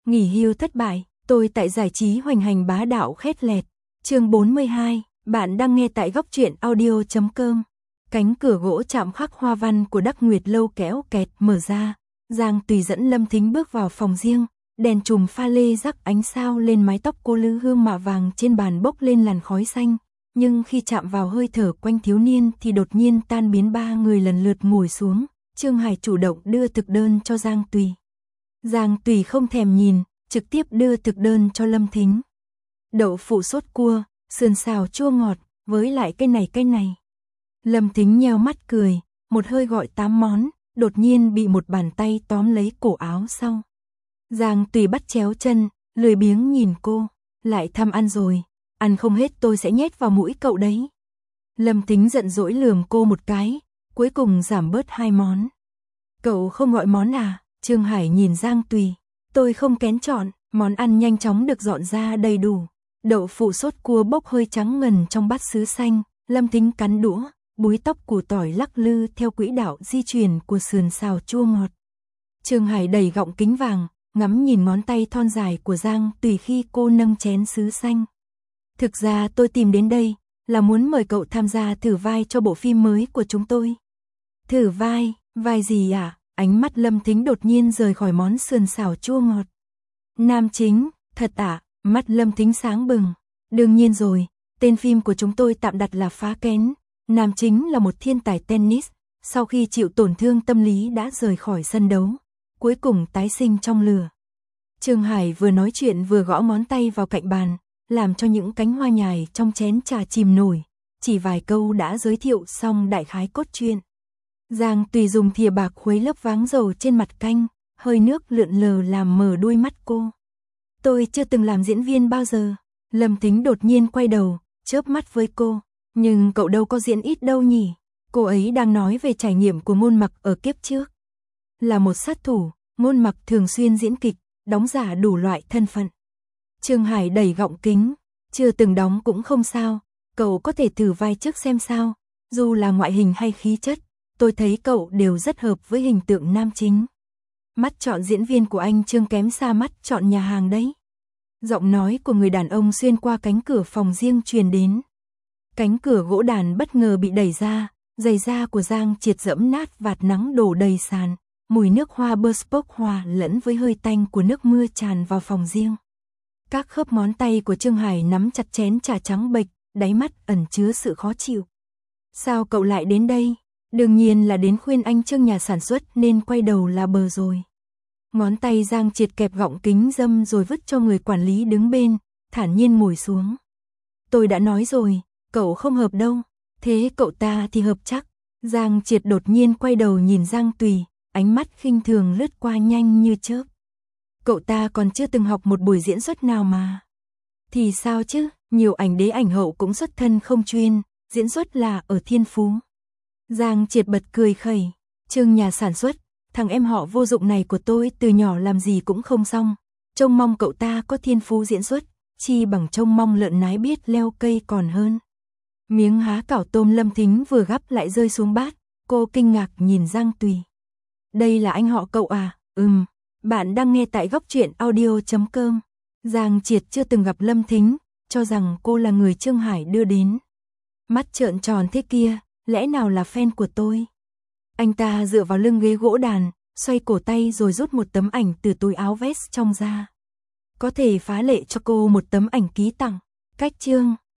Nghỉ hưu thất bại, tôi tại giải trí hoành hành bá đạo khét lẹt. Chương 42, bạn đang nghe tại góc truyện audio.com. Cánh cửa gỗ chạm khắc hoa văn của Đắc Nguyệt lâu kéo kẹt mở ra, Giang Tùy dẫn Lâm Thính bước vào phòng riêng, đèn chùm pha lê rắc ánh sao lên mái tóc cô, lư hương mạ vàng trên bàn bốc lên làn khói xanh, nhưng khi chạm vào hơi thở quanh thiếu niên thì đột nhiên tan biến. Ba người lần lượt ngồi xuống, Trương Hải chủ động đưa thực đơn cho Giang Tùy. Giang Tùy không thèm nhìn, trực tiếp đưa thực đơn cho Lâm Thính. Đậu phụ sốt cua, sườn xào chua ngọt, với lại cái này. Lâm Thính nheo mắt cười, một hơi gọi 8 món, đột nhiên bị một bàn tay tóm lấy cổ áo sau. Giang Tùy bắt chéo chân, lười biếng nhìn cô, lại tham ăn rồi, ăn không hết tôi sẽ nhét vào mũi cậu đấy. Lâm Thính giận dỗi lườm cô một cái, cuối cùng giảm bớt 2 món. Cậu không gọi món à? Trương Hải nhìn Giang Tùy, tôi không kén chọn, món ăn nhanh chóng được dọn ra đầy đủ. Đậu phụ sốt cua bốc hơi trắng ngần trong bát sứ xanh, Lâm Thính cắn đũa, búi tóc củ tỏi lắc lư theo quỹ đạo di chuyển của sườn xào chua ngọt. Trương Hải đẩy gọng kính vàng, ngắm nhìn ngón tay thon dài của Giang Tùy khi cô nâng chén sứ xanh. Thực ra tôi tìm đến đây là muốn mời cậu tham gia thử vai cho bộ phim mới của chúng tôi. Thử vai, vai gì à? Ánh mắt Lâm Thính đột nhiên rời khỏi món sườn xào chua ngọt. Nam chính, thật à? Mắt Lâm Thính sáng bừng. Đương nhiên rồi, tên phim của chúng tôi tạm đặt là Phá Kén. Nam chính là một thiên tài tennis, sau khi chịu tổn thương tâm lý đã rời khỏi sân đấu, cuối cùng tái sinh trong lửa. Trương Hải vừa nói chuyện vừa gõ ngón tay vào cạnh bàn, làm cho những cánh hoa nhài trong chén trà chìm nổi, chỉ vài câu đã giới thiệu xong đại khái cốt truyện. Giang Tùy dùng thìa bạc khuấy lớp váng dầu trên mặt canh, hơi nước lượn lờ làm mờ đôi mắt cô. Tôi chưa từng làm diễn viên bao giờ. Lâm Thính đột nhiên quay đầu, chớp mắt với cô. Nhưng cậu đâu có diễn ít đâu nhỉ? Cô ấy đang nói về trải nghiệm của Ngôn Mặc ở kiếp trước. Là một sát thủ, Ngôn Mặc thường xuyên diễn kịch, đóng giả đủ loại thân phận. Trương Hải đẩy gọng kính, chưa từng đóng cũng không sao, cậu có thể thử vai trước xem sao, dù là ngoại hình hay khí chất, tôi thấy cậu đều rất hợp với hình tượng nam chính. Mắt chọn diễn viên của anh Trương kém xa mắt chọn nhà hàng đấy. Giọng nói của người đàn ông xuyên qua cánh cửa phòng riêng truyền đến. Cánh cửa gỗ đàn bất ngờ bị đẩy ra, giày da của Giang Triệt dẫm nát vạt nắng đổ đầy sàn, mùi nước hoa bespoke hòa lẫn với hơi tanh của nước mưa tràn vào phòng riêng. Các khớp ngón tay của Trương Hải nắm chặt chén trà trắng bệch, đáy mắt ẩn chứa sự khó chịu. Sao cậu lại đến đây? Đương nhiên là đến khuyên anh Trương nhà sản xuất nên quay đầu là bờ rồi. Ngón tay Giang Triệt kẹp gọng kính dâm rồi vứt cho người quản lý đứng bên, thản nhiên ngồi xuống. Tôi đã nói rồi, cậu không hợp đâu, thế cậu ta thì hợp chắc. Giang Triệt đột nhiên quay đầu nhìn Giang Tùy, ánh mắt khinh thường lướt qua nhanh như chớp. Cậu ta còn chưa từng học một buổi diễn xuất nào mà. Thì sao chứ, nhiều ảnh đế ảnh hậu cũng xuất thân không chuyên, diễn xuất là ở thiên phú. Giang Triệt bật cười khẩy, Trương nhà sản xuất, thằng em họ vô dụng này của tôi từ nhỏ làm gì cũng không xong, trông mong cậu ta có thiên phú diễn xuất, chi bằng trông mong lợn nái biết leo cây còn hơn. Miếng há cảo tôm Lâm Thính vừa gắp lại rơi xuống bát, cô kinh ngạc nhìn Giang Tùy. Đây là anh họ cậu à? Bạn đang nghe tại góc truyện audio.com. Giang Triệt chưa từng gặp Lâm Thính, cho rằng cô là người Trương Hải đưa đến. Mắt trợn tròn thế kia, lẽ nào là fan của tôi? Anh ta dựa vào lưng ghế gỗ đàn, xoay cổ tay rồi rút một tấm ảnh từ túi áo vest trong ra. Có thể phá lệ cho cô một tấm ảnh ký tặng. Cách Trương,